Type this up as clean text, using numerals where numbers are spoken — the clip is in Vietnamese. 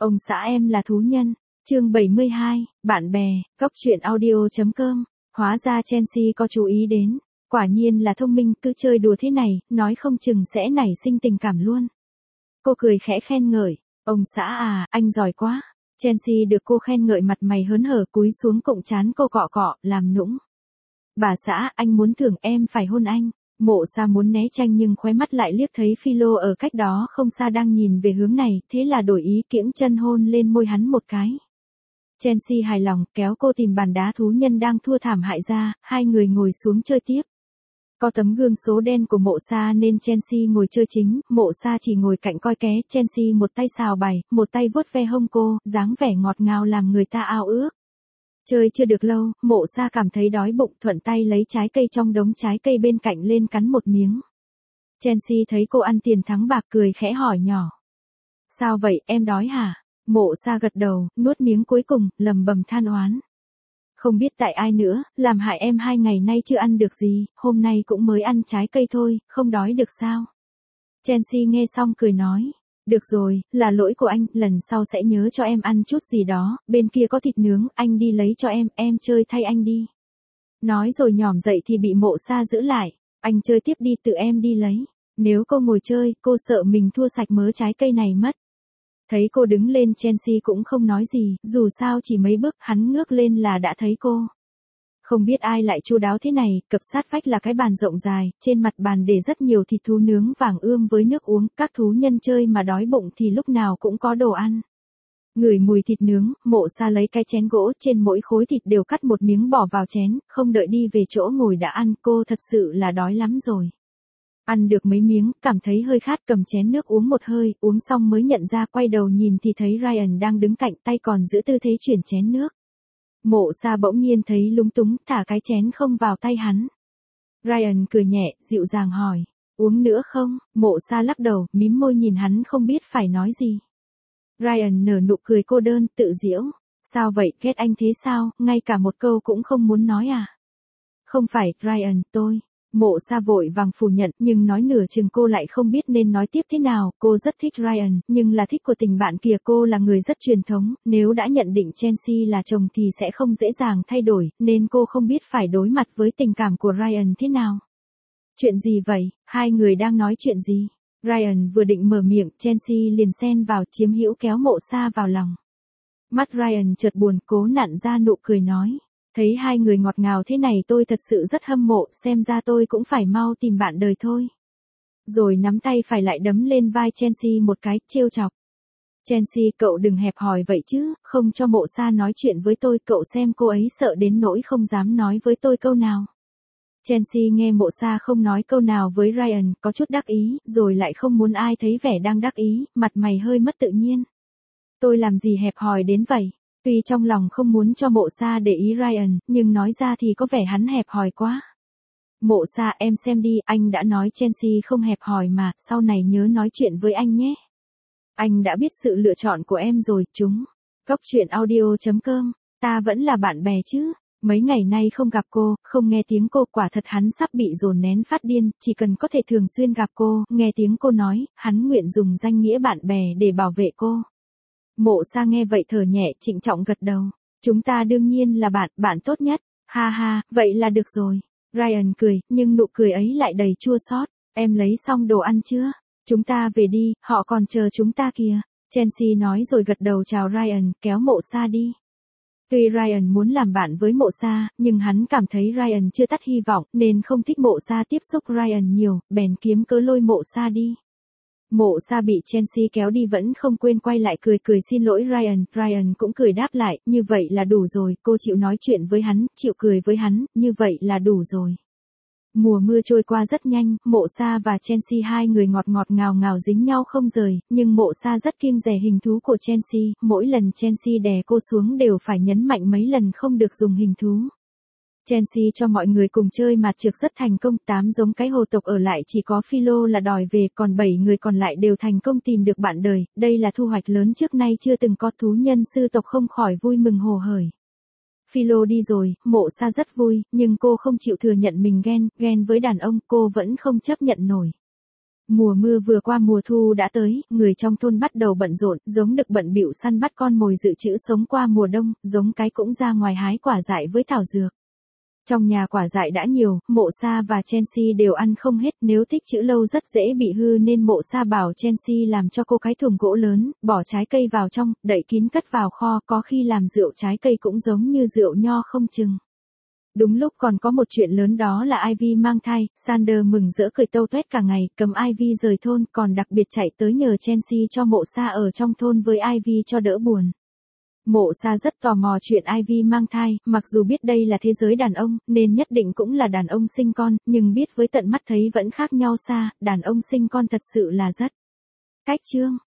Ông xã em là thú nhân. Chương 72, bạn bè, góc truyện audio.com. Hóa ra Chelsea có chú ý đến. Quả nhiên là thông minh, cứ chơi đùa thế này, nói không chừng sẽ nảy sinh tình cảm luôn. Cô cười khẽ khen ngợi. Ông xã à, anh giỏi quá. Chelsea được cô khen ngợi mặt mày hớn hở cúi xuống cụng trán cô cọ cọ, làm nũng. Bà xã, anh muốn thưởng em phải hôn anh. Mộ Sa muốn né tránh nhưng khóe mắt lại liếc thấy Philo ở cách đó không xa đang nhìn về hướng này, thế là đổi ý kiễng chân hôn lên môi hắn một cái. Chelsea hài lòng, kéo cô tìm bàn đá thú nhân đang thua thảm hại ra, hai người ngồi xuống chơi tiếp. Có tấm gương số đen của Mộ Sa nên Chelsea ngồi chơi chính, Mộ Sa chỉ ngồi cạnh coi ké, Chelsea một tay xào bài, một tay vuốt ve hông cô, dáng vẻ ngọt ngào làm người ta ao ước. Chơi chưa được lâu, Mộ Sa cảm thấy đói bụng, thuận tay lấy trái cây trong đống trái cây bên cạnh lên cắn một miếng. Chelsea thấy cô ăn tiền thắng bạc cười khẽ hỏi nhỏ. Sao vậy, em đói hả? Mộ Sa gật đầu, nuốt miếng cuối cùng, lầm bầm than oán. Không biết tại ai nữa, làm hại em 2 ngày nay chưa ăn được gì, hôm nay cũng mới ăn trái cây thôi, không đói được sao? Chelsea nghe xong cười nói. Được rồi, là lỗi của anh, lần sau sẽ nhớ cho em ăn chút gì đó, bên kia có thịt nướng, anh đi lấy cho em chơi thay anh đi. Nói rồi nhỏm dậy thì bị Mộ Sa giữ lại, anh chơi tiếp đi, tự em đi lấy. Nếu cô ngồi chơi, cô sợ mình thua sạch mớ trái cây này mất. Thấy cô đứng lên Chelsea cũng không nói gì, dù sao chỉ mấy bước hắn ngước lên là đã thấy cô. Không biết ai lại chu đáo thế này, cập sát vách là cái bàn rộng dài, trên mặt bàn để rất nhiều thịt thú nướng vàng ươm với nước uống, các thú nhân chơi mà đói bụng thì lúc nào cũng có đồ ăn. Ngửi mùi thịt nướng, Mộ Sa lấy cái chén gỗ, trên mỗi khối thịt đều cắt một miếng bỏ vào chén, không đợi đi về chỗ ngồi đã ăn, cô thật sự là đói lắm rồi. Ăn được mấy miếng, cảm thấy hơi khát cầm chén nước uống một hơi, uống xong mới nhận ra quay đầu nhìn thì thấy Ryan đang đứng cạnh tay còn giữ tư thế chuyển chén nước. Mộ Sa bỗng nhiên thấy lúng túng, thả cái chén không vào tay hắn. Ryan cười nhẹ, dịu dàng hỏi, uống nữa không? Mộ Sa lắc đầu, mím môi nhìn hắn không biết phải nói gì. Ryan nở nụ cười cô đơn, tự giễu. Sao vậy, ghét anh thế sao, ngay cả một câu cũng không muốn nói à? Không phải, Ryan, tôi. Mộ Sa vội vàng phủ nhận, nhưng nói nửa chừng cô lại không biết nên nói tiếp thế nào, cô rất thích Ryan, nhưng là thích của tình bạn kìa, cô là người rất truyền thống, nếu đã nhận định Chelsea là chồng thì sẽ không dễ dàng thay đổi, nên cô không biết phải đối mặt với tình cảm của Ryan thế nào. Chuyện gì vậy, hai người đang nói chuyện gì? Ryan vừa định mở miệng, Chelsea liền xen vào chiếm hữu kéo Mộ Sa vào lòng. Mắt Ryan chợt buồn, cố nặn ra nụ cười nói. Thấy hai người ngọt ngào thế này tôi thật sự rất hâm mộ, xem ra tôi cũng phải mau tìm bạn đời thôi. Rồi nắm tay phải lại đấm lên vai Chelsea một cái, trêu chọc. Chelsea, cậu đừng hẹp hòi vậy chứ, không cho Mộ Sa nói chuyện với tôi, cậu xem cô ấy sợ đến nỗi không dám nói với tôi câu nào. Chelsea nghe Mộ Sa không nói câu nào với Ryan, có chút đắc ý, rồi lại không muốn ai thấy vẻ đang đắc ý, mặt mày hơi mất tự nhiên. Tôi làm gì hẹp hòi đến vậy? Tuy trong lòng không muốn cho Mộ Sa để ý Ryan, nhưng nói ra thì có vẻ hắn hẹp hòi quá. Mộ Sa, em xem đi, anh đã nói Chelsea không hẹp hòi mà, sau này nhớ nói chuyện với anh nhé. Anh đã biết sự lựa chọn của em rồi, chúng. Góc truyện audio.com, ta vẫn là bạn bè chứ. Mấy ngày nay không gặp cô, không nghe tiếng cô, quả thật hắn sắp bị dồn nén phát điên, chỉ cần có thể thường xuyên gặp cô, nghe tiếng cô nói, hắn nguyện dùng danh nghĩa bạn bè để bảo vệ cô. Mộ Sa nghe vậy thở nhẹ, trịnh trọng gật đầu. Chúng ta đương nhiên là bạn tốt nhất. Ha ha, vậy là được rồi. Ryan cười, nhưng nụ cười ấy lại đầy chua xót. Em lấy xong đồ ăn chưa? Chúng ta về đi, họ còn chờ chúng ta kìa. Chelsea nói rồi gật đầu chào Ryan, kéo Mộ Sa đi. Tuy Ryan muốn làm bạn với Mộ Sa, nhưng hắn cảm thấy Ryan chưa tắt hy vọng, nên không thích Mộ Sa tiếp xúc Ryan nhiều, bèn kiếm cớ lôi Mộ Sa đi. Mộ Sa bị Chelsea kéo đi vẫn không quên quay lại cười xin lỗi Ryan, Ryan cũng cười đáp lại, như vậy là đủ rồi, cô chịu nói chuyện với hắn, chịu cười với hắn, như vậy là đủ rồi. Mùa mưa trôi qua rất nhanh, Mộ Sa và Chelsea hai người ngọt ngào ngào dính nhau không rời, nhưng Mộ Sa rất kiêng dè hình thú của Chelsea, mỗi lần Chelsea đè cô xuống đều phải nhấn mạnh mấy lần không được dùng hình thú. Chelsea cho mọi người cùng chơi mặt trược rất thành công, 8 giống cái hồ tộc ở lại chỉ có Philo là đòi về, còn 7 người còn lại đều thành công tìm được bạn đời, đây là thu hoạch lớn trước nay chưa từng có, thú nhân sư tộc không khỏi vui mừng hồ hởi. Philo đi rồi, Mộ Sa rất vui, nhưng cô không chịu thừa nhận mình ghen với đàn ông, cô vẫn không chấp nhận nổi. Mùa mưa vừa qua mùa thu đã tới, người trong thôn bắt đầu bận rộn, giống đực bận bịu săn bắt con mồi dự trữ sống qua mùa đông, giống cái cũng ra ngoài hái quả dại với thảo dược. Trong nhà quả dại đã nhiều, Mộ Sa và Chelsea đều ăn không hết, nếu tích trữ lâu rất dễ bị hư nên Mộ Sa bảo Chelsea làm cho cô cái thùng gỗ lớn, bỏ trái cây vào trong, đậy kín cất vào kho, có khi làm rượu trái cây cũng giống như rượu nho không chừng. Đúng lúc còn có một chuyện lớn đó là Ivy mang thai, Sander mừng rỡ cười tâu tuét cả ngày, cầm Ivy rời thôn, còn đặc biệt chạy tới nhờ Chelsea cho Mộ Sa ở trong thôn với Ivy cho đỡ buồn. Mộ Sa rất tò mò chuyện Ivy mang thai, mặc dù biết đây là thế giới đàn ông, nên nhất định cũng là đàn ông sinh con, nhưng biết với tận mắt thấy vẫn khác nhau xa, đàn ông sinh con thật sự là rất cách chương.